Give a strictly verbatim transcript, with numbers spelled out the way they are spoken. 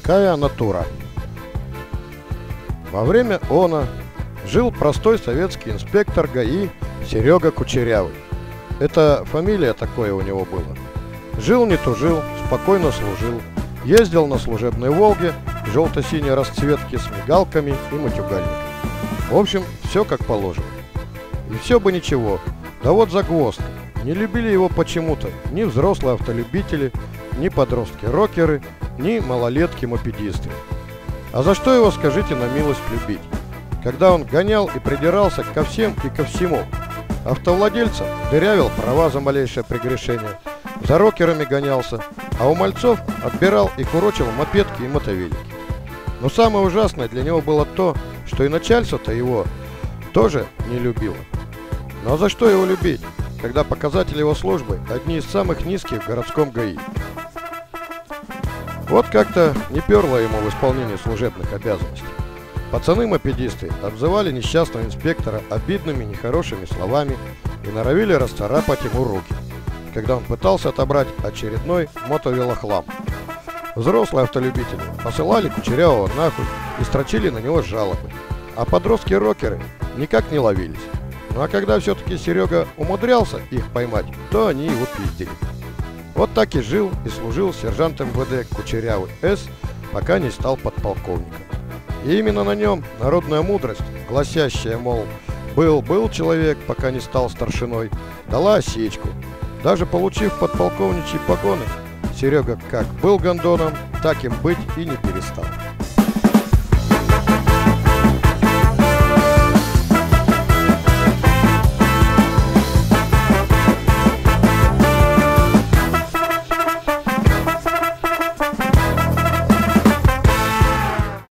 такая натура. Во время оно жил простой советский инспектор ГАИ Серега Кучерявый. Это фамилия такое у него было. Жил не тужил, спокойно служил. Ездил на служебной «Волге» желто-синей расцветки с мигалками и матюгальниками. В общем, все как положено. И все бы ничего, да вот загвоздка. Не любили его почему-то ни взрослые автолюбители, ни подростки-рокеры, ни малолетки-мопедисты. А за что его, скажите на милость, любить? Когда он гонял и придирался ко всем и ко всему. Автовладельцам дырявил права за малейшее прегрешение, за рокерами гонялся, а у мальцов отбирал и курочил мопедки и мотовелики. Но самое ужасное для него было то, что и начальство-то его тоже не любило. Ну а за что его любить, когда показатели его службы одни из самых низких в городском ГАИ? Вот как-то не перло ему в исполнении служебных обязанностей. Пацаны-мопедисты обзывали несчастного инспектора обидными, нехорошими словами и норовили расцарапать ему руки, когда он пытался отобрать очередной мотовелохлам. Взрослые автолюбители посылали Кучерявого нахуй и строчили на него жалобы, а подростки-рокеры никак не ловились. Ну а когда все-таки Серега умудрялся их поймать, то они его пиздили. Вот так и жил и служил сержант МВД Кучерявый С, пока не стал подполковником. И именно на нем народная мудрость, гласящая, мол, был-был человек, пока не стал старшиной, дала осечку. Даже получив подполковничьи погоны, Серега как был гондоном, так им быть и не перестал.